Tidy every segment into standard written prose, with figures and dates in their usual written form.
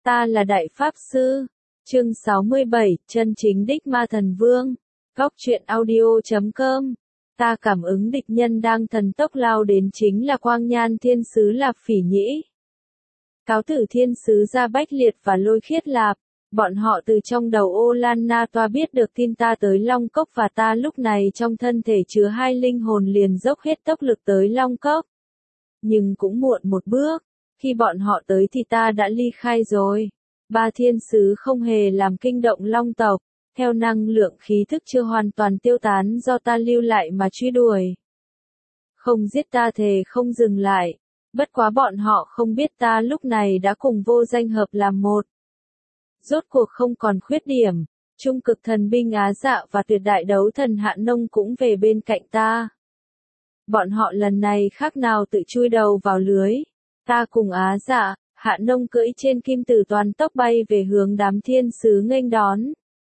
Ta là Đại Pháp Sư. Chương 67, Chân chính đích ma thần vương. Góc truyện audio.com. Ta cảm ứng địch nhân đang thần tốc lao đến chính là Quang Nhan Thiên Sứ Lạp Phỉ Nhĩ. Cáo tử Thiên Sứ Gia Bách Liệt và Lôi Khiết Lạp. Bọn họ từ trong đầu Ô Lan Na Toa biết được tin ta tới Long Cốc và ta lúc này trong thân thể chứa hai linh hồn liền dốc hết tốc lực tới Long Cốc. Nhưng cũng muộn một bước, khi bọn họ tới thì ta đã ly khai rồi. Ba thiên sứ không hề làm kinh động Long tộc, theo năng lượng khí thức chưa hoàn toàn tiêu tán do ta lưu lại mà truy đuổi. Không giết ta thề không dừng lại, bất quá bọn họ không biết ta lúc này đã cùng vô danh hợp làm một. Rốt cuộc không còn khuyết điểm, trung cực thần binh Á Dạ và tuyệt đại đấu thần Hạ Nông cũng về bên cạnh ta. Bọn họ lần này khác nào tự chui đầu vào lưới. Ta cùng Á Dạ, Hạ Nông cưỡi trên kim tử toàn tốc bay về hướng đám thiên sứ nghênh đón.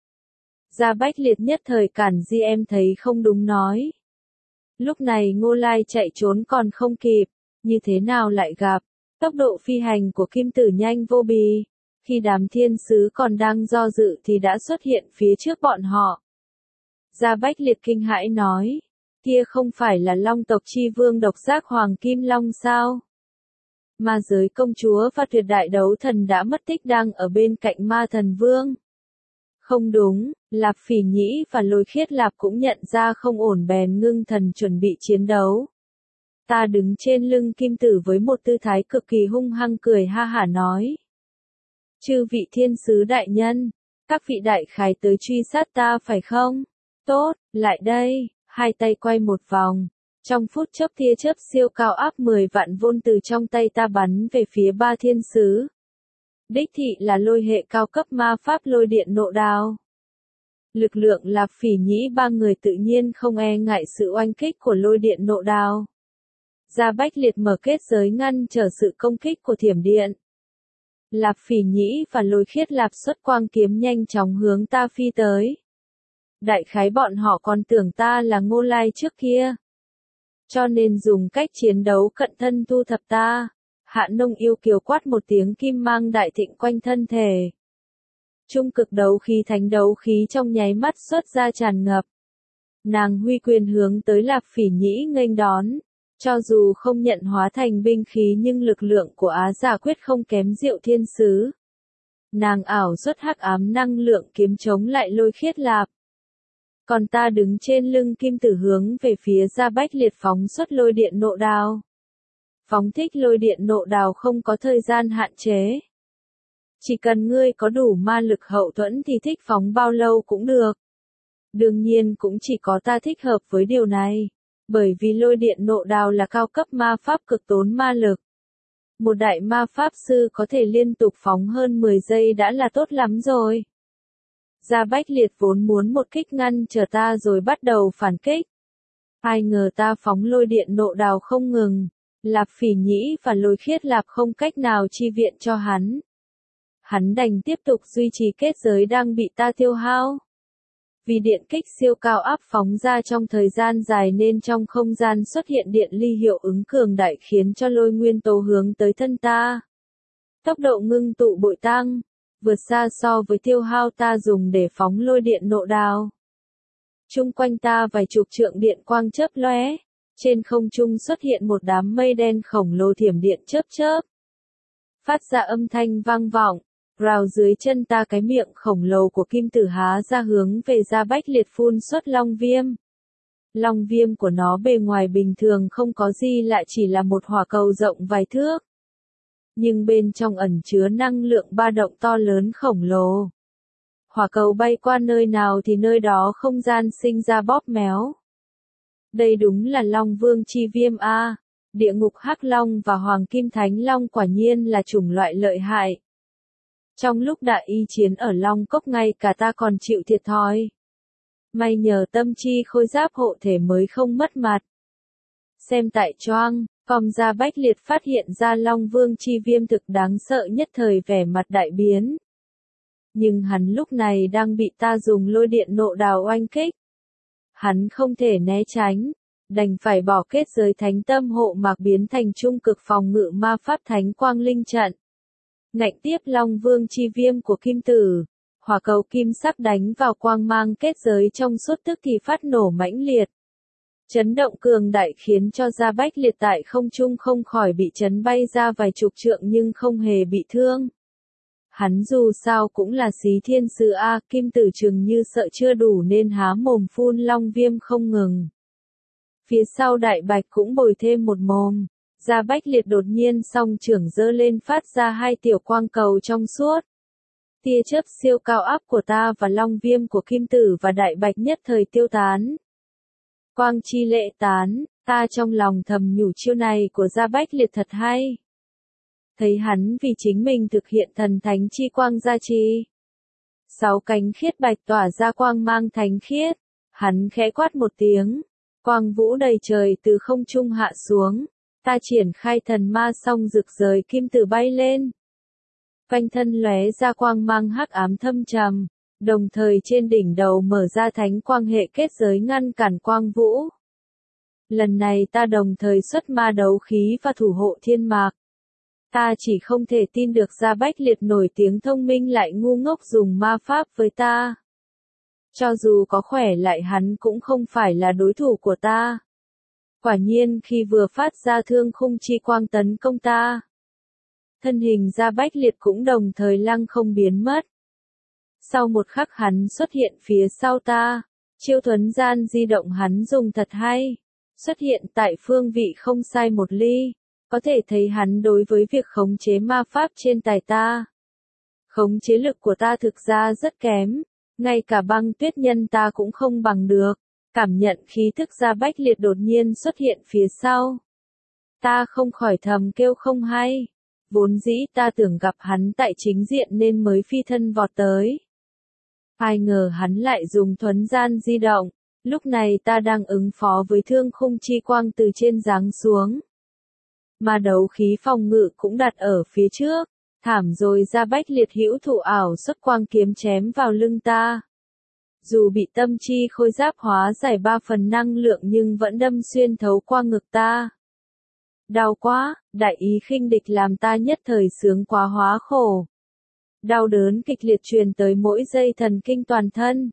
Gia Bách Liệt nhất thời cản di em thấy không đúng nói. Lúc này Ngô Lai chạy trốn còn không kịp, như thế nào lại gặp. Tốc độ phi hành của kim tử nhanh vô bì. Khi đám thiên sứ còn đang do dự thì đã xuất hiện phía trước bọn họ. Gia Bách Liệt kinh hãi nói, kia không phải là Long tộc chi vương độc giác Hoàng Kim Long sao? Ma giới công chúa và tuyệt đại đấu thần đã mất tích đang ở bên cạnh ma thần vương. Không đúng, Lạp Phỉ Nhĩ và Lôi Khiết Lạp cũng nhận ra không ổn bèn ngưng thần chuẩn bị chiến đấu. Ta đứng trên lưng kim tử với một tư thái cực kỳ hung hăng cười ha hả nói. Chư vị thiên sứ đại nhân, các vị đại khái tới truy sát ta phải không? Tốt, lại đây, hai tay quay một vòng. Trong phút chốc tia chớp siêu cao áp 10 vạn vôn từ trong tay ta bắn về phía ba thiên sứ. Đích thị là lôi hệ cao cấp ma pháp lôi điện nộ đao. Lực lượng Lạp Phỉ Nhĩ ba người tự nhiên không e ngại sự oanh kích của lôi điện nộ đao. Gia Bách Liệt mở kết giới ngăn trở sự công kích của thiểm điện. Lạp Phỉ Nhĩ và Lôi Khiết Lạp xuất quang kiếm nhanh chóng hướng ta phi tới. Đại khái bọn họ còn tưởng ta là Ngô Lai trước kia. Cho nên dùng cách chiến đấu cận thân thu thập ta. Hạ Nông yêu kiều quát một tiếng kim mang đại thịnh quanh thân thể. Trung cực đấu khí thánh đấu khí trong nháy mắt xuất ra tràn ngập. Nàng huy quyền hướng tới Lạp Phỉ Nhĩ nghênh đón. Cho dù không nhận hóa thành binh khí nhưng lực lượng của Á Giả quyết không kém Diệu Thiên Sứ. Nàng ảo xuất hắc ám năng lượng kiếm chống lại Lôi Khiết Lạp. Còn ta đứng trên lưng kim tử hướng về phía Gia Bách Liệt phóng xuất lôi điện nộ đao. Phóng thích lôi điện nộ đao không có thời gian hạn chế. Chỉ cần ngươi có đủ ma lực hậu thuẫn thì thích phóng bao lâu cũng được. Đương nhiên cũng chỉ có ta thích hợp với điều này. Bởi vì lôi điện nộ đao là cao cấp ma pháp cực tốn ma lực. Một đại ma pháp sư có thể liên tục phóng hơn 10 giây đã là tốt lắm rồi. Gia Bách Liệt vốn muốn một kích ngăn trở ta rồi bắt đầu phản kích. Ai ngờ ta phóng lôi điện nộ đao không ngừng. Lạp Phỉ Nhĩ và Lôi Khiết Lạp không cách nào chi viện cho hắn. Hắn đành tiếp tục duy trì kết giới đang bị ta tiêu hao. Vì điện kích siêu cao áp phóng ra trong thời gian dài nên trong không gian xuất hiện điện ly hiệu ứng cường đại khiến cho lôi nguyên tố hướng tới thân ta. Tốc độ ngưng tụ bội tăng, vượt xa so với tiêu hao ta dùng để phóng lôi điện nộ đao. Chung quanh ta vài chục trượng điện quang chớp lóe, trên không trung xuất hiện một đám mây đen khổng lồ thiểm điện chớp chớp. Phát ra âm thanh vang vọng. Rào dưới chân ta cái miệng khổng lồ của kim tử há ra hướng về Gia Bách Liệt phun xuất long viêm. Long viêm của nó bề ngoài bình thường không có gì lại chỉ là một hỏa cầu rộng vài thước. Nhưng bên trong ẩn chứa năng lượng ba động to lớn khổng lồ. Hỏa cầu bay qua nơi nào thì nơi đó không gian sinh ra bóp méo. Đây đúng là Long Vương chi viêm A. Địa ngục Hắc Long và Hoàng Kim Thánh Long quả nhiên là chủng loại lợi hại. Trong lúc đại y chiến ở Long Cốc ngay cả ta còn chịu thiệt thòi. May nhờ tâm chi khôi giáp hộ thể mới không mất mặt. Xem tại choang, phòng Gia Bách Liệt phát hiện ra Long Vương chi viêm thực đáng sợ nhất thời vẻ mặt đại biến. Nhưng hắn lúc này đang bị ta dùng lôi điện nộ đao oanh kích. Hắn không thể né tránh, đành phải bỏ kết giới thánh tâm hộ mạc biến thành trung cực phòng ngự ma pháp thánh quang linh trận. ngạnh tiếp Long Vương chi viêm của kim tử. Hỏa cầu kim sắc đánh vào quang mang kết giới trong suốt tức thì phát nổ mãnh liệt. Chấn động cường đại khiến cho Gia Bách Liệt tại không trung không khỏi bị chấn bay ra vài chục trượng nhưng không hề bị thương. Hắn dù sao cũng là Xí Thiên Sứ A, kim tử chừng như sợ chưa đủ nên há mồm phun long viêm không ngừng. Phía sau Đại Bạch cũng bồi thêm một mồm. Gia Bách Liệt đột nhiên song trưởng giơ lên phát ra hai tiểu quang cầu trong suốt. Tia chớp siêu cao áp của ta và long viêm của kim tử và Đại Bạch nhất thời tiêu tán. Quang chi lệ tán, ta trong lòng thầm nhủ chiêu này của Gia Bách Liệt thật hay. Thấy hắn vì chính mình thực hiện thần thánh chi quang gia trì. 6 cánh khiết bạch tỏa ra quang mang thánh khiết. Hắn khẽ quát một tiếng. Quang vũ đầy trời từ không trung hạ xuống. Ta triển khai thần ma song rực rời kim tử bay lên. Quanh thân lóe ra quang mang hắc ám thâm trầm. Đồng thời trên đỉnh đầu mở ra thánh quang hệ kết giới ngăn cản quang vũ. Lần này ta đồng thời xuất ma đấu khí và thủ hộ thiên mạc. Ta chỉ không thể tin được Gia Bách Liệt nổi tiếng thông minh lại ngu ngốc dùng ma pháp với ta. Cho dù có khỏe lại hắn cũng không phải là đối thủ của ta. Quả nhiên khi vừa phát ra thương khung chi quang tấn công ta. Thân hình Gia Bách Liệt cũng đồng thời lăng không biến mất. Sau một khắc hắn xuất hiện phía sau ta. Chiêu thuấn gian di động hắn dùng thật hay. Xuất hiện tại phương vị không sai một ly. Có thể thấy hắn đối với việc khống chế ma pháp trên tay ta. Khống chế lực của ta thực ra rất kém. Ngay cả băng tuyết nhân ta cũng không bằng được. Cảm nhận khí thức Gia Bách Liệt đột nhiên xuất hiện phía sau. Ta không khỏi thầm kêu không hay. Vốn dĩ ta tưởng gặp hắn tại chính diện nên mới phi thân vọt tới. Ai ngờ hắn lại dùng thuấn gian di động. Lúc này ta đang ứng phó với thương khung chi quang từ trên giáng xuống. Mà đấu khí phòng ngự cũng đặt ở phía trước. Thảm rồi Gia Bách Liệt hữu thủ ảo xuất quang kiếm chém vào lưng ta. Dù bị tâm chi khôi giáp hóa giải 3 phần năng lượng nhưng vẫn đâm xuyên thấu qua ngực ta. Đau quá, đại ý khinh địch làm ta nhất thời sướng quá hóa khổ. Đau đớn kịch liệt truyền tới mỗi dây thần kinh toàn thân.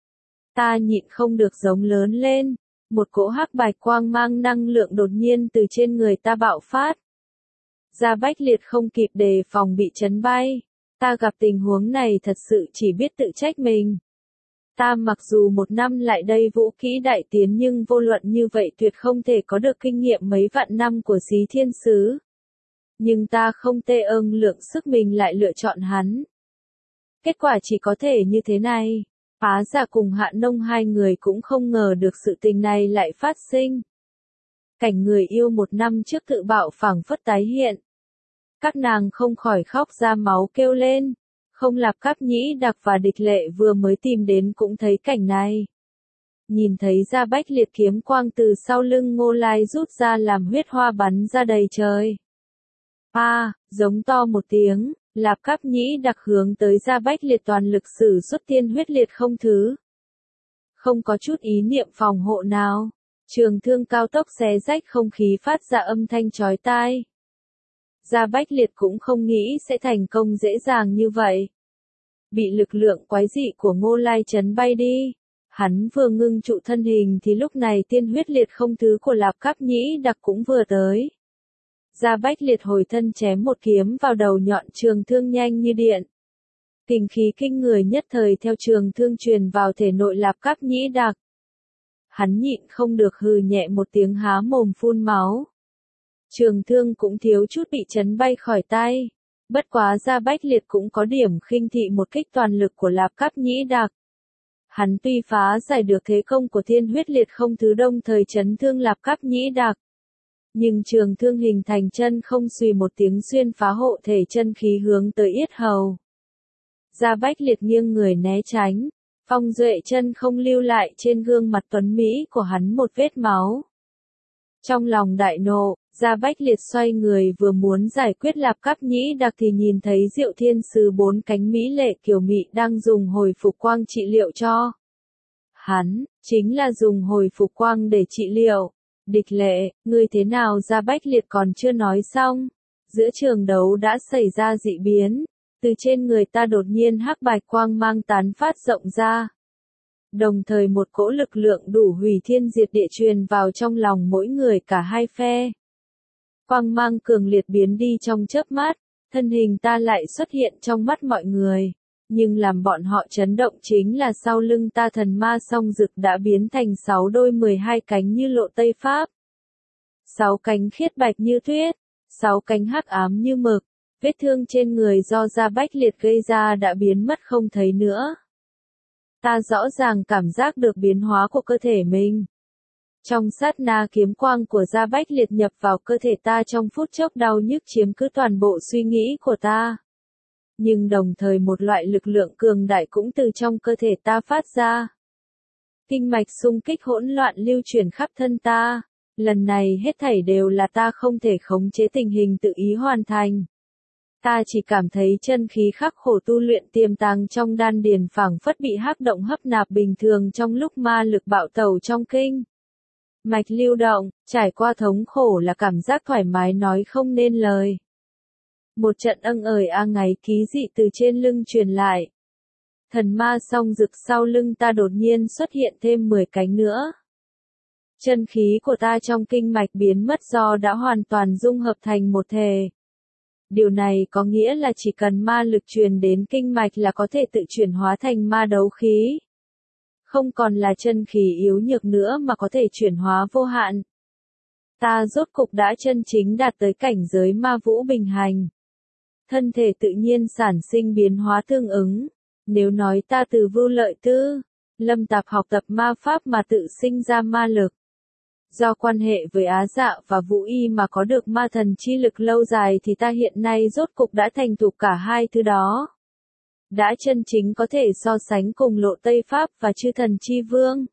Ta nhịn không được giống lớn lên. Một cỗ hắc bạch quang mang năng lượng đột nhiên từ trên người ta bạo phát. Gia Bách Liệt không kịp đề phòng bị chấn bay. Ta gặp tình huống này thật sự chỉ biết tự trách mình. Ta mặc dù 1 năm lại đây vũ kỹ đại tiến nhưng vô luận như vậy tuyệt không thể có được kinh nghiệm mấy vạn năm của Xí Thiên Sứ. Nhưng ta không tê ơn lượng sức mình lại lựa chọn hắn. Kết quả chỉ có thể như thế này. Phá Giả cùng Hạ Nông hai người cũng không ngờ được sự tình này lại phát sinh. Cảnh người yêu 1 năm trước tự bạo phảng phất tái hiện. Các nàng không khỏi khóc ra máu kêu lên. Không Lạp Cáp Nhĩ Đặc và Địch Lệ vừa mới tìm đến cũng thấy cảnh này. Nhìn thấy Gia Bách Liệt kiếm quang từ sau lưng Ngô Lai rút ra làm huyết hoa bắn ra đầy trời. Giống to một tiếng, Lạp Cáp Nhĩ Đặc hướng tới Gia Bách Liệt toàn lực sử xuất tiên huyết liệt không thứ. Không có chút ý niệm phòng hộ nào. Trường thương cao tốc xé rách không khí phát ra âm thanh chói tai. Gia Bách Liệt cũng không nghĩ sẽ thành công dễ dàng như vậy. Bị lực lượng quái dị của Ngô Lai chấn bay đi. Hắn vừa ngưng trụ thân hình thì lúc này tiên huyết liệt không thứ của Lạp Cáp Nhĩ Đặc cũng vừa tới. Gia Bách Liệt hồi thân chém một kiếm vào đầu nhọn trường thương nhanh như điện. Kình khí kinh người nhất thời theo trường thương truyền vào thể nội Lạp Cáp Nhĩ Đặc. Hắn nhịn không được hừ nhẹ một tiếng há mồm phun máu. Trường thương cũng thiếu chút bị chấn bay khỏi tay. Bất quá Gia Bách Liệt cũng có điểm khinh thị một kích toàn lực của Lạp Cáp Nhĩ Đặc. Hắn tuy phá giải được thế công của thiên huyết liệt không thứ đồng thời chấn thương Lạp Cáp Nhĩ Đặc. Nhưng trường thương hình thành chân không suy một tiếng xuyên phá hộ thể chân khí hướng tới yết hầu. Gia Bách Liệt nghiêng người né tránh. Phong duệ chân không lưu lại trên gương mặt tuấn Mỹ của hắn một vết máu. Trong lòng đại nộ, Gia Bách Liệt xoay người vừa muốn giải quyết Lạp Cáp Nhĩ Đặc thì nhìn thấy Diệu Thiên Sứ 4 cánh mỹ lệ kiều mị đang dùng hồi phục quang trị liệu cho. Hắn, chính là dùng hồi phục quang để trị liệu. Địch Lệ, ngươi thế nào? Gia Bách Liệt còn chưa nói xong. Giữa trường đấu đã xảy ra dị biến, từ trên người ta đột nhiên hắc bạch quang mang tán phát rộng ra. Đồng thời một cỗ lực lượng đủ hủy thiên diệt địa truyền vào trong lòng mỗi người cả hai phe. Quang mang cường liệt biến đi trong chớp mắt, thân hình ta lại xuất hiện trong mắt mọi người. Nhưng làm bọn họ chấn động chính là sau lưng ta thần ma song dực đã biến thành 6 đôi 12 cánh như lộ Tây Pháp. 6 cánh khiết bạch như tuyết, 6 cánh hắc ám như mực, vết thương trên người do da bách liệt gây ra đã biến mất không thấy nữa. Ta rõ ràng cảm giác được biến hóa của cơ thể mình. Trong sát na kiếm quang của da bách liệt nhập vào cơ thể ta trong phút chốc đau nhức chiếm cứ toàn bộ suy nghĩ của ta. Nhưng đồng thời một loại lực lượng cường đại cũng từ trong cơ thể ta phát ra. Kinh mạch xung kích hỗn loạn lưu chuyển khắp thân ta. Lần này hết thảy đều là ta không thể khống chế tình hình tự ý hoàn thành. Ta chỉ cảm thấy chân khí khắc khổ tu luyện tiềm tàng trong đan điền phảng phất bị hắc động hấp nạp bình thường trong lúc ma lực bạo tẩu trong kinh. Mạch lưu động, trải qua thống khổ là cảm giác thoải mái nói không nên lời. Một trận âng ời ngáy ký dị từ trên lưng truyền lại. Thần ma song rực sau lưng ta đột nhiên xuất hiện thêm 10 cánh nữa. Chân khí của ta trong kinh mạch biến mất do đã hoàn toàn dung hợp thành một thể. Điều này có nghĩa là chỉ cần ma lực truyền đến kinh mạch là có thể tự chuyển hóa thành ma đấu khí. Không còn là chân khí yếu nhược nữa mà có thể chuyển hóa vô hạn. Ta rốt cục đã chân chính đạt tới cảnh giới ma vũ bình hành. Thân thể tự nhiên sản sinh biến hóa tương ứng. Nếu nói ta từ Vưu Lợi Tư, Lâm Tạp học tập ma pháp mà tự sinh ra ma lực. Do quan hệ với Á Dạ và Vũ Y mà có được ma thần chi lực lâu dài thì ta hiện nay rốt cục đã thành thục cả hai thứ đó. Đã chân chính có thể so sánh cùng lộ Tây Pháp và chư thần chi vương.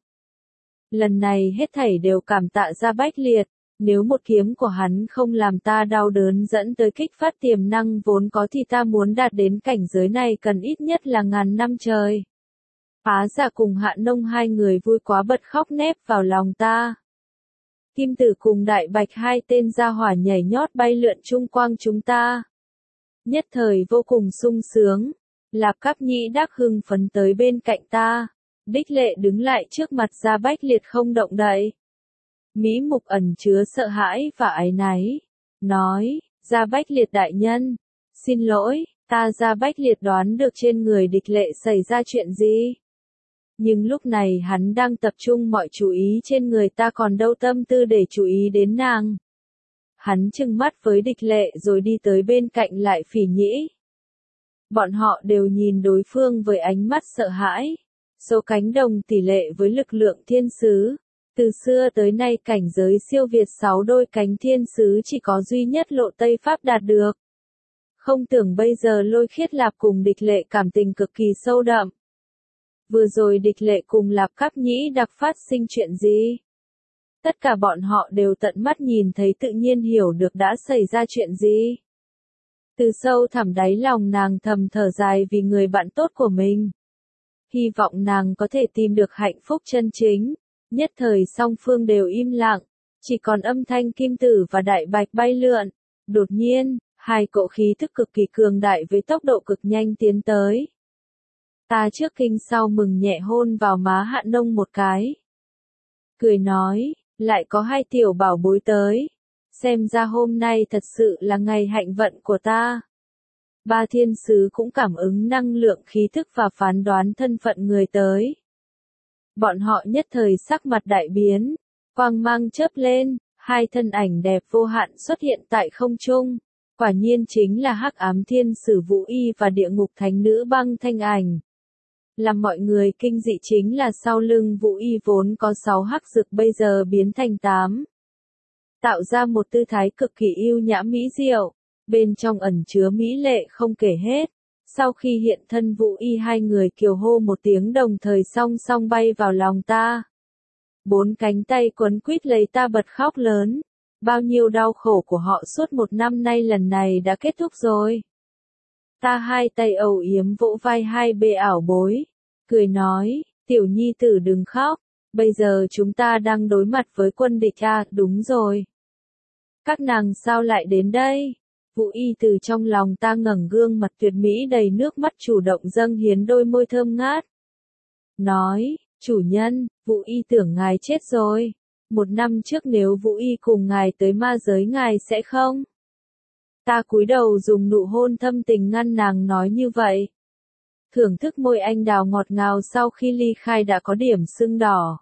Lần này hết thảy đều cảm tạ ra bách liệt, nếu một kiếm của hắn không làm ta đau đớn dẫn tới kích phát tiềm năng vốn có thì ta muốn đạt đến cảnh giới này cần ít nhất là ngàn năm trời. Á Dạ cùng Hạ Nông hai người vui quá bật khóc nép vào lòng ta. Kim Tử cùng Đại Bạch hai tên gia hỏa nhảy nhót bay lượn chung quanh chúng ta. Nhất thời vô cùng sung sướng. Lạp Cáp Nhĩ Đắc hưng phấn tới bên cạnh ta. Đích Lệ đứng lại trước mặt Gia Bách Liệt không động đậy. Mỹ Mục ẩn chứa sợ hãi và áy náy. Nói, Gia Bách Liệt đại nhân. Xin lỗi, ta Gia Bách Liệt đoán được trên người Địch Lệ xảy ra chuyện gì. Nhưng lúc này hắn đang tập trung mọi chú ý trên người ta còn đâu tâm tư để chú ý đến nàng. Hắn trừng mắt với Địch Lệ rồi đi tới bên cạnh lại Phỉ Nhĩ. Bọn họ đều nhìn đối phương với ánh mắt sợ hãi. Số cánh đồng tỷ lệ với lực lượng thiên sứ. Từ xưa tới nay cảnh giới siêu việt 6 đôi cánh thiên sứ chỉ có duy nhất lộ Tây Pháp đạt được. Không tưởng bây giờ Lôi Khiết Lạp cùng Địch Lệ cảm tình cực kỳ sâu đậm. Vừa rồi Địch Lệ cùng Lạp Cáp Nhĩ Đặc phát sinh chuyện gì? Tất cả bọn họ đều tận mắt nhìn thấy tự nhiên hiểu được đã xảy ra chuyện gì. Từ sâu thẳm đáy lòng nàng thầm thở dài vì người bạn tốt của mình. Hy vọng nàng có thể tìm được hạnh phúc chân chính. Nhất thời song phương đều im lặng. Chỉ còn âm thanh Kim Tử và Đại Bạch bay lượn. Đột nhiên, hai cỗ khí thức cực kỳ cường đại với tốc độ cực nhanh tiến tới. Ta trước kinh sau mừng nhẹ hôn vào má Hạ Nông một cái. Cười nói, lại có hai tiểu bảo bối tới. Xem ra hôm nay thật sự là ngày hạnh vận của ta. Ba thiên sứ cũng cảm ứng năng lượng khí thức và phán đoán thân phận người tới. Bọn họ nhất thời sắc mặt đại biến, quang mang chớp lên, hai thân ảnh đẹp vô hạn xuất hiện tại không trung. Quả nhiên chính là Hắc Ám Thiên Sử Vũ Y và Địa Ngục Thánh Nữ Băng Thanh Ảnh. Làm mọi người kinh dị chính là sau lưng Vũ Y vốn có 6 hắc dực bây giờ biến thành 8. Tạo ra một tư thái cực kỳ yêu nhã mỹ diệu, bên trong ẩn chứa mỹ lệ không kể hết. Sau khi hiện thân Vũ Y hai người kiều hô một tiếng đồng thời song song bay vào lòng ta. 4 cánh tay quấn quýt lấy ta bật khóc lớn. Bao nhiêu đau khổ của họ suốt 1 năm nay lần này đã kết thúc rồi. Ta hai tay âu yếm vỗ vai hai bê ảo bối. Cười nói, tiểu nhi tử đừng khóc. Bây giờ chúng ta đang đối mặt với quân địch à, đúng rồi. Các nàng sao lại đến đây? Vũ Y từ trong lòng ta ngẩng gương mặt tuyệt mỹ đầy nước mắt chủ động dâng hiến đôi môi thơm ngát. Nói, chủ nhân, Vũ Y tưởng ngài chết rồi. 1 năm trước nếu Vũ Y cùng ngài tới ma giới ngài sẽ không? Ta cúi đầu dùng nụ hôn thâm tình ngăn nàng nói như vậy. Thưởng thức môi anh đào ngọt ngào sau khi ly khai đã có điểm sưng đỏ.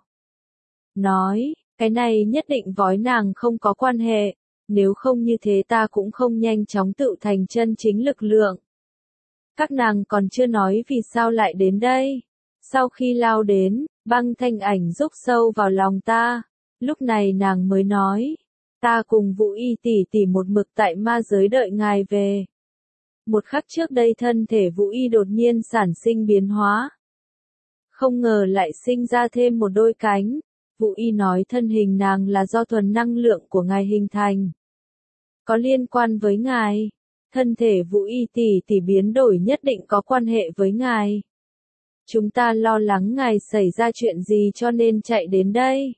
Nói, cái này nhất định với nàng không có quan hệ, nếu không như thế ta cũng không nhanh chóng tự thành chân chính lực lượng. Các nàng còn chưa nói vì sao lại đến đây. Sau khi lao đến, băng thanh ảnh rúc sâu vào lòng ta. Lúc này nàng mới nói, ta cùng Vũ Y tỷ tỷ một mực tại ma giới đợi ngài về. Một khắc trước đây thân thể Vũ Y đột nhiên sản sinh biến hóa. Không ngờ lại sinh ra thêm một đôi cánh. Vũ Y nói thân hình nàng là do thuần năng lượng của ngài hình thành. Có liên quan với ngài. Thân thể Vũ Y tỷ tỷ biến đổi nhất định có quan hệ với ngài. Chúng ta lo lắng ngài xảy ra chuyện gì cho nên chạy đến đây.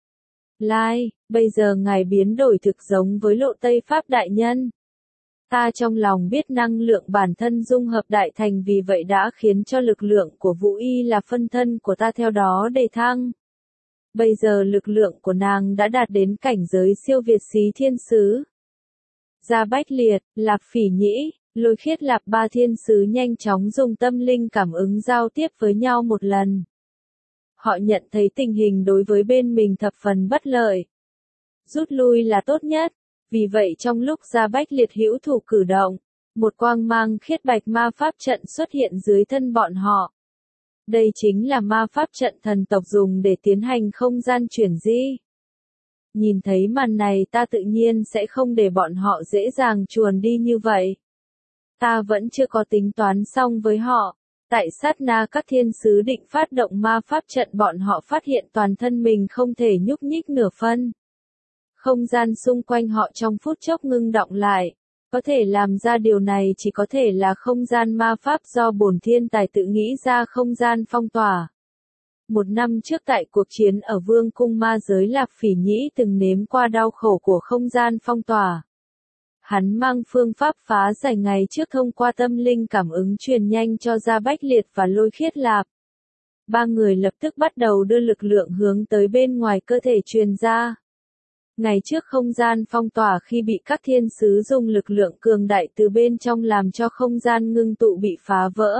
Lai, bây giờ ngài biến đổi thực giống với Lộ Tây Pháp đại nhân. Ta trong lòng biết năng lượng bản thân dung hợp đại thành vì vậy đã khiến cho lực lượng của Vũ Y là phân thân của ta theo đó đề thăng. Bây giờ lực lượng của nàng đã đạt đến cảnh giới siêu việt xí thiên sứ. Gia Bách Liệt, Lạp Phỉ Nhĩ, Lôi Khiết Lạp ba thiên sứ nhanh chóng dùng tâm linh cảm ứng giao tiếp với nhau một lần. Họ nhận thấy tình hình đối với bên mình thập phần bất lợi. Rút lui là tốt nhất, vì vậy trong lúc Gia Bách Liệt hữu thủ cử động, một quang mang khiết bạch ma pháp trận xuất hiện dưới thân bọn họ. Đây chính là ma pháp trận thần tộc dùng để tiến hành không gian chuyển di. Nhìn thấy màn này ta tự nhiên sẽ không để bọn họ dễ dàng chuồn đi như vậy. Ta vẫn chưa có tính toán xong với họ. Tại sát na các thiên sứ định phát động ma pháp trận bọn họ phát hiện toàn thân mình không thể nhúc nhích nửa phân. Không gian xung quanh họ trong phút chốc ngưng đọng lại. Có thể làm ra điều này chỉ có thể là không gian ma pháp do bổn thiên tài tự nghĩ ra không gian phong tỏa. 1 năm trước tại cuộc chiến ở Vương cung ma giới Lạp Phỉ Nhĩ từng nếm qua đau khổ của không gian phong tỏa. Hắn mang phương pháp phá giải ngày trước thông qua tâm linh cảm ứng truyền nhanh cho Gia Bách Liệt và Lôi Khiết Lạp. Ba người lập tức bắt đầu đưa lực lượng hướng tới bên ngoài cơ thể truyền ra. Ngày trước không gian phong tỏa khi bị các thiên sứ dùng lực lượng cường đại từ bên trong làm cho không gian ngưng tụ bị phá vỡ.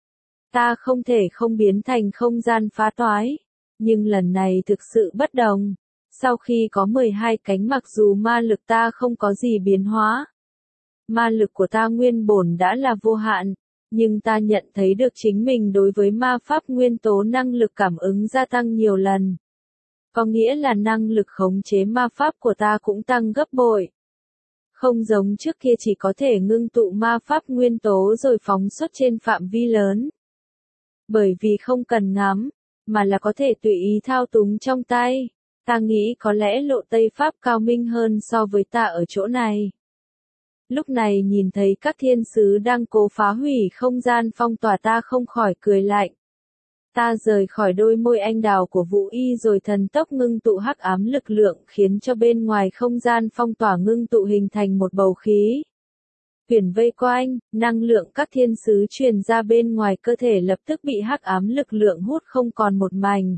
Ta không thể không biến thành không gian phá toái. Nhưng lần này thực sự bất đồng. Sau khi có 12 cánh mặc dù ma lực ta không có gì biến hóa. Ma lực của ta nguyên bổn đã là vô hạn. Nhưng ta nhận thấy được chính mình đối với ma pháp nguyên tố năng lực cảm ứng gia tăng nhiều lần. Có nghĩa là năng lực khống chế ma pháp của ta cũng tăng gấp bội. Không giống trước kia chỉ có thể ngưng tụ ma pháp nguyên tố rồi phóng xuất trên phạm vi lớn. Bởi vì không cần ngắm, mà là có thể tùy ý thao túng trong tay. Ta nghĩ có lẽ Lộ Tây Pháp cao minh hơn so với ta ở chỗ này. Lúc này nhìn thấy các thiên sứ đang cố phá hủy không gian phong tỏa ta không khỏi cười lạnh. Ta rời khỏi đôi môi anh đào của Vũ Y rồi thần tốc ngưng tụ hắc ám lực lượng khiến cho bên ngoài không gian phong tỏa ngưng tụ hình thành một bầu khí. Huyền vây quanh, năng lượng các thiên sứ truyền ra bên ngoài cơ thể lập tức bị hắc ám lực lượng hút không còn một mảnh.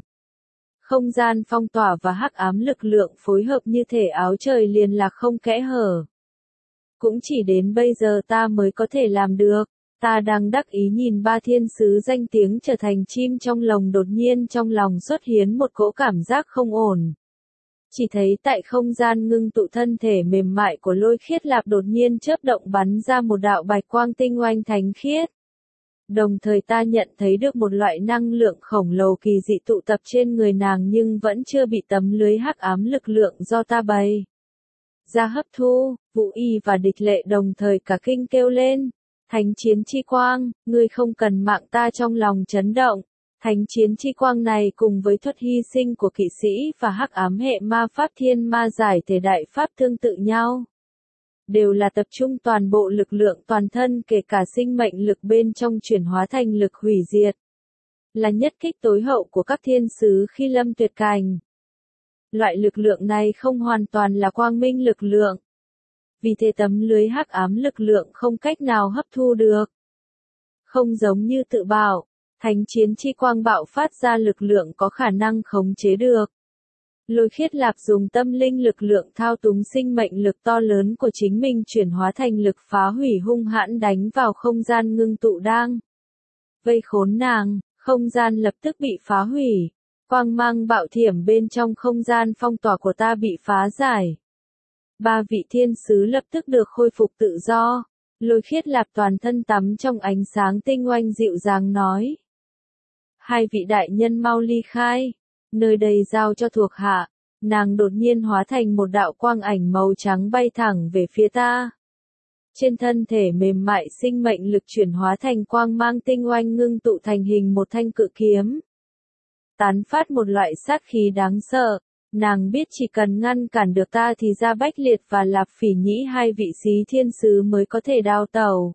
Không gian phong tỏa và hắc ám lực lượng phối hợp như thể áo trời liền lạc không kẽ hở. Cũng chỉ đến bây giờ ta mới có thể làm được. Ta đang đắc ý nhìn ba thiên sứ danh tiếng trở thành chim trong lồng đột nhiên trong lòng xuất hiện một cỗ cảm giác không ổn. Chỉ thấy tại không gian ngưng tụ thân thể mềm mại của Lôi Khiết Lạp đột nhiên chớp động bắn ra một đạo bạch quang tinh oanh thánh khiết. Đồng thời ta nhận thấy được một loại năng lượng khổng lồ kỳ dị tụ tập trên người nàng nhưng vẫn chưa bị tấm lưới hắc ám lực lượng do ta bày ra hấp thu. Vũ Y và Địch Lệ đồng thời cả kinh kêu lên. Thánh chiến chi quang, ngươi không cần mạng ta trong lòng chấn động. Thánh chiến chi quang này cùng với thuật hy sinh của kỵ sĩ và hắc ám hệ ma pháp thiên ma giải thể đại pháp tương tự nhau. Đều là tập trung toàn bộ lực lượng toàn thân kể cả sinh mệnh lực bên trong chuyển hóa thành lực hủy diệt. Là nhất kích tối hậu của các thiên sứ khi lâm tuyệt cảnh. Loại lực lượng này không hoàn toàn là quang minh lực lượng. vì thế tấm lưới hắc ám lực lượng không cách nào hấp thu được. Không giống như tự bảo, thánh chiến chi quang bạo phát ra lực lượng có khả năng khống chế được. Lôi Khiết Lạp dùng tâm linh lực lượng thao túng sinh mệnh lực to lớn của chính mình chuyển hóa thành lực phá hủy hung hãn đánh vào không gian ngưng tụ đang vây khốn nàng, không gian lập tức bị phá hủy. Quang mang bạo thiểm bên trong không gian phong tỏa của ta bị phá giải. 3 vị thiên sứ lập tức được khôi phục tự do. Lôi Khiết Lạp toàn thân tắm trong ánh sáng tinh oanh dịu dàng nói. 2 vị đại nhân mau ly khai. Nơi đây giao cho thuộc hạ. Nàng đột nhiên hóa thành một đạo quang ảnh màu trắng bay thẳng về phía ta. Trên thân thể mềm mại sinh mệnh lực chuyển hóa thành quang mang tinh oanh ngưng tụ thành hình một thanh cự kiếm. Tán phát một loại sát khí đáng sợ. Nàng biết chỉ cần ngăn cản được ta thì Gia Bách Liệt và Lạp Phỉ Nhĩ 2 vị xí thiên sứ mới có thể đào tẩu.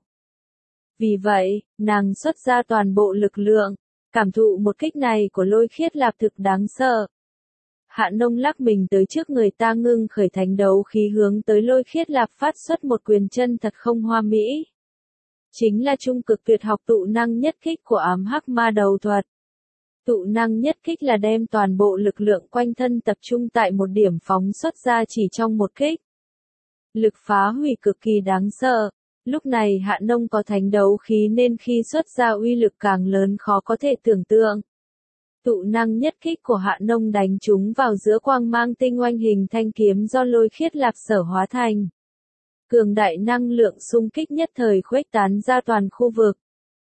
Vì vậy, nàng xuất ra toàn bộ lực lượng. Cảm thụ một kích này của Lôi Khiết Lạp thực đáng sợ. Hạ Nông lắc mình tới trước người ta ngưng khởi thánh đấu khí hướng tới Lôi Khiết Lạp phát xuất một quyền chân thật không hoa mỹ. Chính là trung cực tuyệt học tụ năng nhất kích của ám hắc ma đầu thuật. Tụ năng nhất kích là đem toàn bộ lực lượng quanh thân tập trung tại một điểm phóng xuất ra chỉ trong một kích. Lực phá hủy cực kỳ đáng sợ. Lúc này Hạ Nông có thánh đấu khí nên khi xuất ra uy lực càng lớn khó có thể tưởng tượng. Tụ năng nhất kích của Hạ Nông đánh trúng vào giữa quang mang tinh oanh hình thanh kiếm do Lôi Khiết Lạp sở hóa thành. Cường đại năng lượng xung kích nhất thời khuếch tán ra toàn khu vực.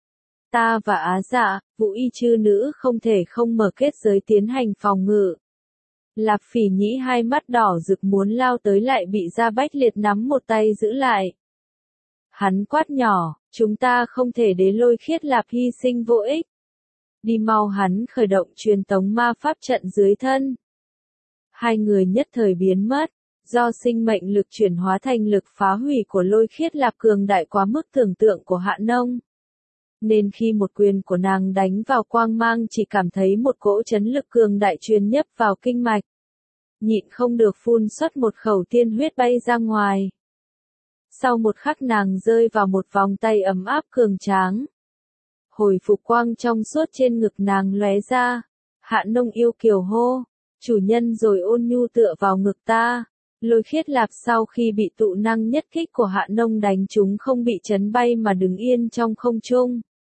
Ta và Á Dạ, Vũ Y chư nữ không thể không mở kết giới tiến hành phòng ngự. Lạp Phỉ Nhĩ 2 mắt đỏ rực muốn lao tới lại bị Gia Bách Liệt nắm một tay giữ lại. Hắn quát nhỏ, chúng ta không thể để Lôi Khiết Lạp hy sinh vô ích. Đi mau, hắn khởi động truyền tống ma pháp trận dưới thân. 2 người nhất thời biến mất, do sinh mệnh lực chuyển hóa thành lực phá hủy của Lôi Khiết Lạp cường đại quá mức tưởng tượng của Hạ Nông. Nên khi một quyền của nàng đánh vào quang mang chỉ cảm thấy một cỗ chấn lực cường đại truyền nhấp vào kinh mạch. Nhịn không được phun xuất một khẩu tiên huyết bay ra ngoài. Sau một khắc nàng rơi vào một vòng tay ấm áp cường tráng. Hồi phục quang trong suốt trên ngực nàng lóe ra. Hạ Nông yêu kiều hô. Chủ nhân, rồi ôn nhu tựa vào ngực ta. Lôi Khiết Lạp sau khi bị tụ năng nhất kích của Hạ Nông đánh trúng không bị chấn bay mà đứng yên trong không trung.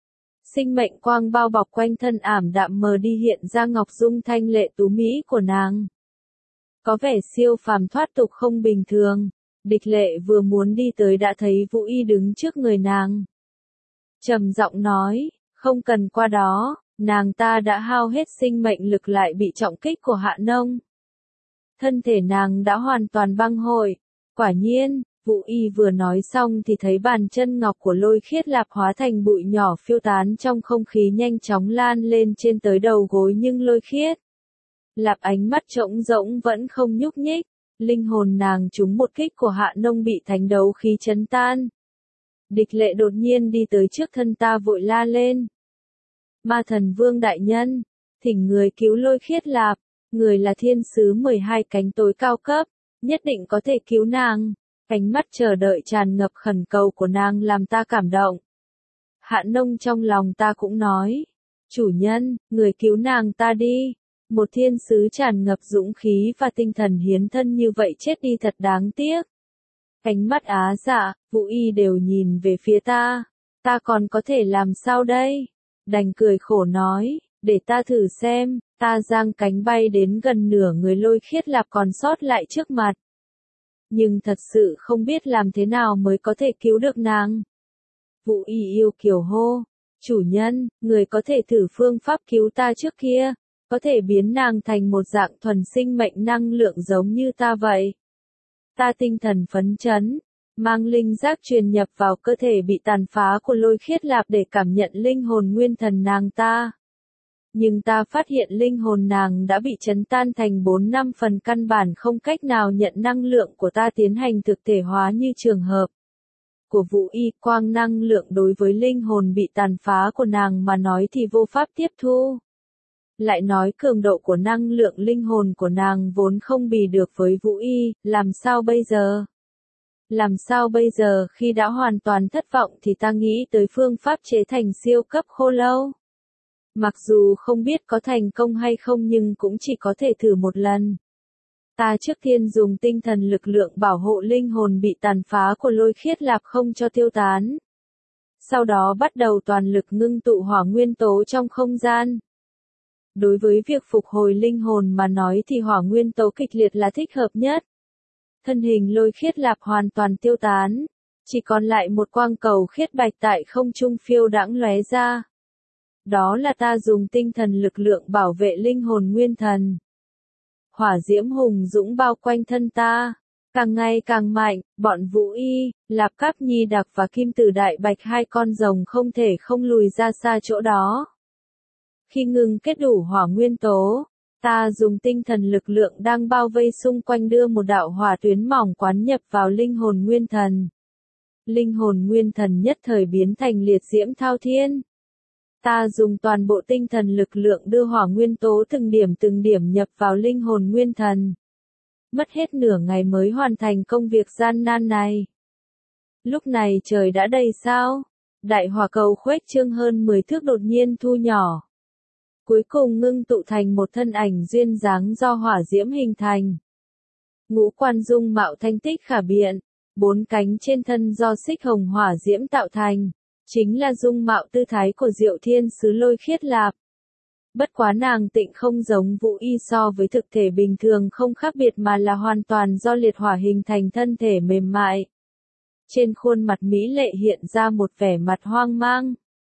Sinh mệnh quang bao bọc quanh thân ảm đạm mờ đi hiện ra ngọc dung thanh lệ tú mỹ của nàng. Có vẻ siêu phàm thoát tục không bình thường. Địch Lệ vừa muốn đi tới đã thấy Vũ Y đứng trước người nàng. Trầm giọng nói, không cần qua đó, nàng ta đã hao hết sinh mệnh lực lại bị trọng kích của Hạ Nông. Thân thể nàng đã hoàn toàn băng hội. Quả nhiên, Vũ Y vừa nói xong thì thấy bàn chân ngọc của Lôi Khiết Lạp hóa thành bụi nhỏ phiêu tán trong không khí nhanh chóng lan lên trên tới đầu gối, nhưng Lôi Khiết Lạp ánh mắt trống rỗng vẫn không nhúc nhích. Linh hồn nàng trúng một kích của Hạ Nông bị thánh đấu khí chấn tan. Địch Lệ đột nhiên đi tới trước thân ta vội la lên. Ma Thần Vương đại nhân, thỉnh người cứu Lôi Khiết Lạp, người là thiên sứ 12 cánh tối cao cấp, nhất định có thể cứu nàng. Ánh mắt chờ đợi tràn ngập khẩn cầu của nàng làm ta cảm động. Hạ Nông trong lòng ta cũng nói, chủ nhân, người cứu nàng ta đi. Một thiên sứ tràn ngập dũng khí và tinh thần hiến thân như vậy chết đi thật đáng tiếc. Ánh mắt Á Dạ, Vũ Y đều nhìn về phía ta. Ta còn có thể làm sao đây? Đành cười khổ nói, để ta thử xem. Ta giang cánh bay đến gần nửa người Lôi Khiết Lạp còn sót lại trước mặt. Nhưng thật sự không biết làm thế nào mới có thể cứu được nàng. Vũ Y yêu kiều hô, chủ nhân, người có thể thử phương pháp cứu ta trước kia. Có thể biến nàng thành một dạng thuần sinh mệnh năng lượng giống như ta vậy. Ta tinh thần phấn chấn, mang linh giác truyền nhập vào cơ thể bị tàn phá của Lôi Khiết Lạp để cảm nhận linh hồn nguyên thần nàng ta. Nhưng ta phát hiện linh hồn nàng đã bị chấn tan thành 4-5 phần, căn bản không cách nào nhận năng lượng của ta tiến hành thực thể hóa như trường hợp của Vũ Y. Quang năng lượng đối với linh hồn bị tàn phá của nàng mà nói thì vô pháp tiếp thu. Lại nói cường độ của năng lượng linh hồn của nàng vốn không bì được với Vũ Y, làm sao bây giờ? Làm sao bây giờ khi đã hoàn toàn thất vọng thì ta nghĩ tới phương pháp chế thành siêu cấp khô lâu. Mặc dù không biết có thành công hay không nhưng cũng chỉ có thể thử một lần. Ta trước tiên dùng tinh thần lực lượng bảo hộ linh hồn bị tàn phá của Lôi Khiết Lạp không cho tiêu tán. Sau đó bắt đầu toàn lực ngưng tụ hỏa nguyên tố trong không gian. Đối với việc phục hồi linh hồn mà nói thì hỏa nguyên tố kịch liệt là thích hợp nhất. Thân hình Lôi Khiết Lạp hoàn toàn tiêu tán, chỉ còn lại một quang cầu khiết bạch tại không trung phiêu đãng lóe ra. Đó là ta dùng tinh thần lực lượng bảo vệ linh hồn nguyên thần. Hỏa diễm hùng dũng bao quanh thân ta, càng ngày càng mạnh, bọn Vũ Y, Lạp Cáp Nhi Đặc và Kim Tử Đại Bạch hai con rồng không thể không lùi ra xa chỗ đó. Khi ngừng kết đủ hỏa nguyên tố, ta dùng tinh thần lực lượng đang bao vây xung quanh đưa một đạo hỏa tuyến mỏng quán nhập vào linh hồn nguyên thần. Linh hồn nguyên thần nhất thời biến thành liệt diễm thao thiên. Ta dùng toàn bộ tinh thần lực lượng đưa hỏa nguyên tố từng điểm nhập vào linh hồn nguyên thần. Mất hết nửa ngày mới hoàn thành công việc gian nan này. Lúc này trời đã đầy sao. Đại hỏa cầu khuếch trương hơn 10 thước đột nhiên thu nhỏ. Cuối cùng ngưng tụ thành một thân ảnh duyên dáng do hỏa diễm hình thành. Ngũ quan dung mạo thanh tích khả biện, 4 cánh trên thân do xích hồng hỏa diễm tạo thành, chính là dung mạo tư thái của Diệu Thiên Sứ Lôi Khiết Lạp. Bất quá nàng tịnh không giống Vũ Y so với thực thể bình thường không khác biệt mà là hoàn toàn do liệt hỏa hình thành thân thể mềm mại. Trên khuôn mặt mỹ lệ hiện ra một vẻ mặt hoang mang.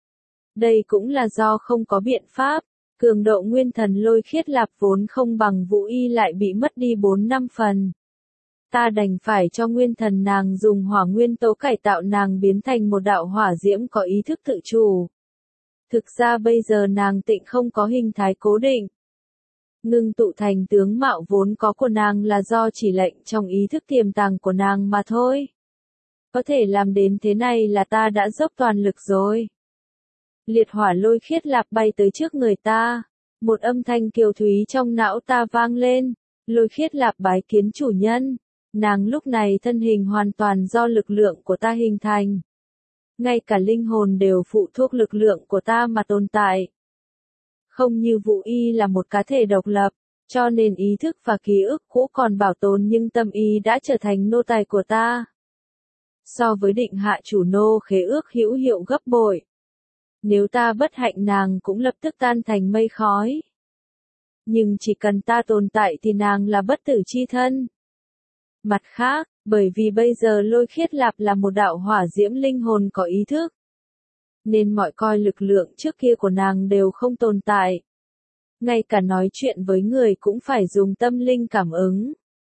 Đây cũng là do không có biện pháp, cường độ nguyên thần Lôi Khiết Lạp vốn không bằng Vũ Y lại bị mất đi 4-5 phần. Ta đành phải cho nguyên thần nàng dùng hỏa nguyên tố cải tạo nàng biến thành một đạo hỏa diễm có ý thức tự chủ. Thực ra bây giờ nàng tịnh không có hình thái cố định. Ngưng tụ thành tướng mạo vốn có của nàng là do chỉ lệnh trong ý thức tiềm tàng của nàng mà thôi. Có thể làm đến thế này là ta đã dốc toàn lực rồi. Liệt hỏa Lôi Khiết Lạp bay tới trước người ta. Một âm thanh kiều thúy trong não ta vang lên. Lôi Khiết Lạp bái kiến chủ nhân. Nàng lúc này thân hình hoàn toàn do lực lượng của ta hình thành. Ngay cả linh hồn đều phụ thuộc lực lượng của ta mà tồn tại. Không như Vũ Y là một cá thể độc lập, cho nên ý thức và ký ức cũ còn bảo tồn nhưng tâm ý đã trở thành nô tài của ta. So với định hạ chủ nô khế ước hữu hiệu gấp bội. Nếu ta bất hạnh nàng cũng lập tức tan thành mây khói. Nhưng chỉ cần ta tồn tại thì nàng là bất tử chi thân. Mặt khác, bởi vì bây giờ Lôi Khiết Lạp là một đạo hỏa diễm linh hồn có ý thức. Nên mọi coi lực lượng trước kia của nàng đều không tồn tại. Ngay cả nói chuyện với người cũng phải dùng tâm linh cảm ứng.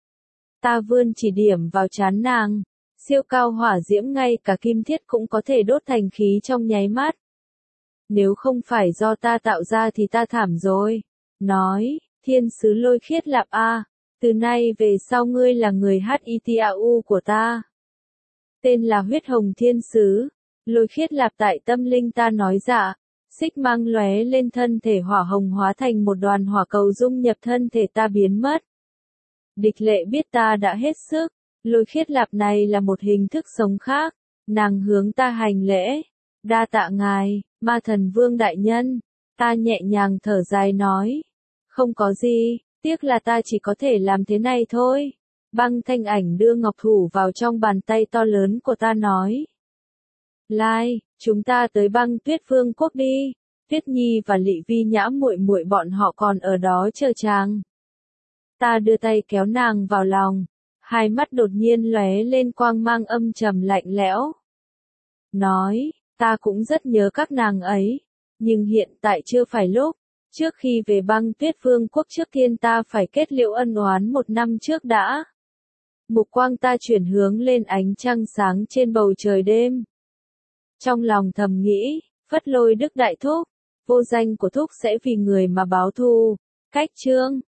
Ta vươn chỉ điểm vào trán nàng. Siêu cao hỏa diễm ngay cả kim thiết cũng có thể đốt thành khí trong nháy mắt. Nếu không phải do ta tạo ra thì ta thảm rồi. Nói, Thiên Sứ Lôi Khiết Lạp a, từ nay về sau ngươi là người HITAU của ta. Tên là Huyết Hồng Thiên Sứ. Lôi Khiết Lạp tại tâm linh ta nói dạ. Xích mang lóe lên thân thể hỏa hồng hóa thành một đoàn hỏa cầu dung nhập thân thể ta biến mất. Địch Lệ biết ta đã hết sức. Lôi Khiết Lạp này là một hình thức sống khác. Nàng hướng ta hành lễ. Đa tạ ngài, Ma Thần Vương đại nhân. Ta nhẹ nhàng thở dài nói. Không có gì, tiếc là ta chỉ có thể làm thế này thôi. Băng Thanh Ảnh đưa ngọc thủ vào trong bàn tay to lớn của ta nói. Lai, chúng ta tới Băng Tuyết Vương quốc đi. Tuyết Nhi và Lị Vi Nhã muội muội bọn họ còn ở đó chờ chàng. Ta đưa tay kéo nàng vào lòng. Hai mắt đột nhiên lóe lên quang mang âm trầm lạnh lẽo. Nói, ta cũng rất nhớ các nàng ấy. Nhưng hiện tại chưa phải lúc. Trước khi về Băng Tuyết Vương quốc trước tiên ta phải kết liễu ân oán 1 năm trước đã. Mục quang ta chuyển hướng lên ánh trăng sáng trên bầu trời đêm. Trong lòng thầm nghĩ, Phất Lôi Đức đại thúc, vô danh của thúc sẽ vì người mà báo thù. Cách chương